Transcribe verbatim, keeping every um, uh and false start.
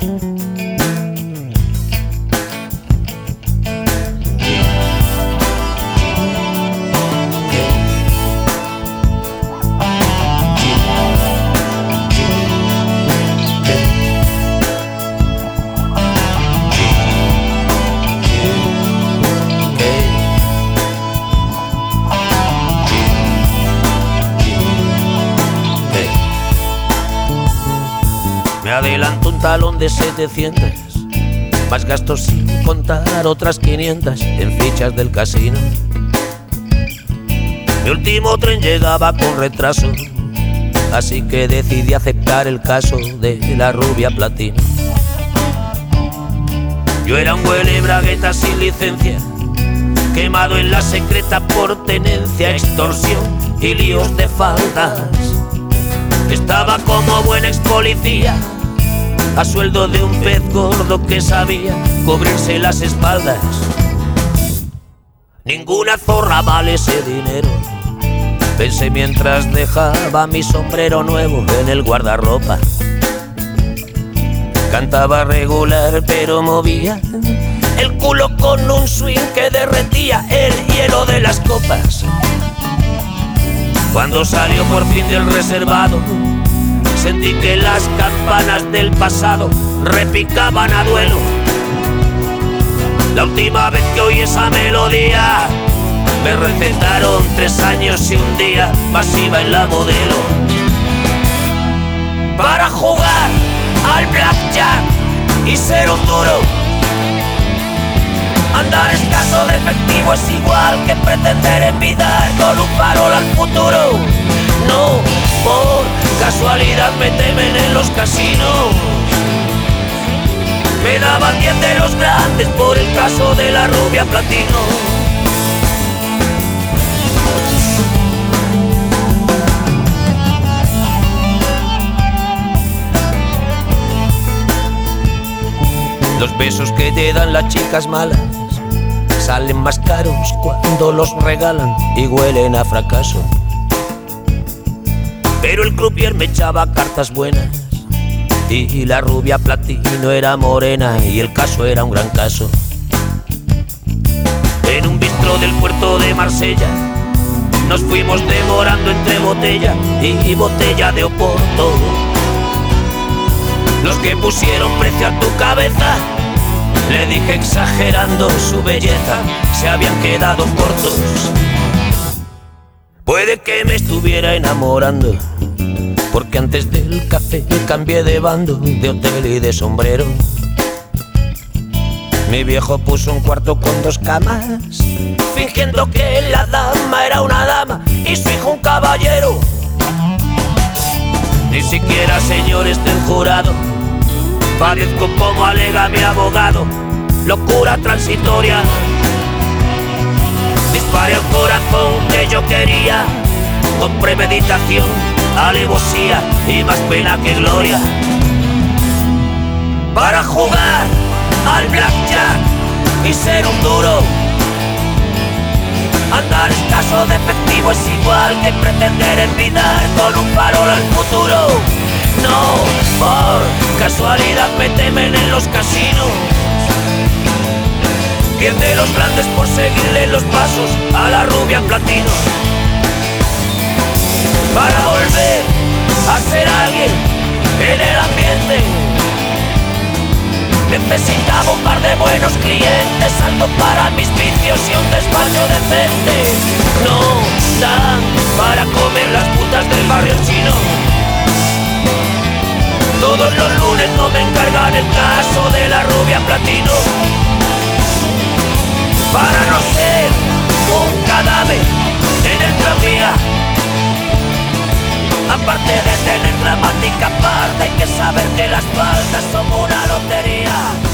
Me adelanto un talón de setecientos, más gastos sin contar otras quinientas en fichas del casino. Mi último tren llegaba con retraso, así que decidí aceptar el caso de la rubia platino. Yo era un huele bragueta sin licencia, quemado en la secreta por tenencia, extorsión y líos de faldas. Estaba como buen ex policía, a sueldo de un pez gordo que sabía cubrirse las espaldas. Ninguna zorra vale ese dinero, pensé mientras dejaba mi sombrero nuevo en el guardarropa. Cantaba regular pero movía el culo con un swing que derretía el hielo de las copas. Cuando salió por fin del reservado, sentí que las campanas del pasado repicaban a duelo. La última vez que oí esa melodía, me recetaron tres años y un día más iba en la modelo. Para jugar al blackjack y ser un duro, andar escaso de efectivo es igual que pretender envidar con un farol al futuro. No, por casualidad me temen en los casinos. Me daban diez de los grandes por el caso de la rubia platino. Los besos que te dan las chicas malas salen más caros cuando los regalan y huelen a fracaso. Pero el croupier me echaba cartas buenas y la rubia platino era morena y el caso era un gran caso. En un bistro del puerto de Marsella nos fuimos devorando entre botella y botella de Oporto. Los que pusieron precio a tu cabeza, le dije exagerando su belleza, se habían quedado cortos. Puede que me estuviera enamorando, porque antes del café cambié de bando, de hotel y de sombrero. Mi viejo puso un cuarto con dos camas, fingiendo que la dama era una dama y su hijo un caballero. Ni siquiera señores del jurado, padezco como alega mi abogado, locura transitoria. Disparé al corazón que yo quería, con premeditación, alevosía y más pena que gloria. Para jugar al blackjack y ser un duro, andar escaso de efectivo es igual que pretender envidar con un farol al futuro. No, por casualidad me temen en los casinos. Diez de los grandes por seguirle los pasos a la rubia platino. Para volver a ser alguien en el ambiente, necesitaba un par de buenos clientes, algo para mis vicios y un despacho decente. No dan para comer las putas del barrio chino. Todos los lunes no me encargan el caso de la rubia platino. Para no ser un cadáver en el tranvía, aparte de tener gramática aparte, hay que saber que las faltas son una lotería.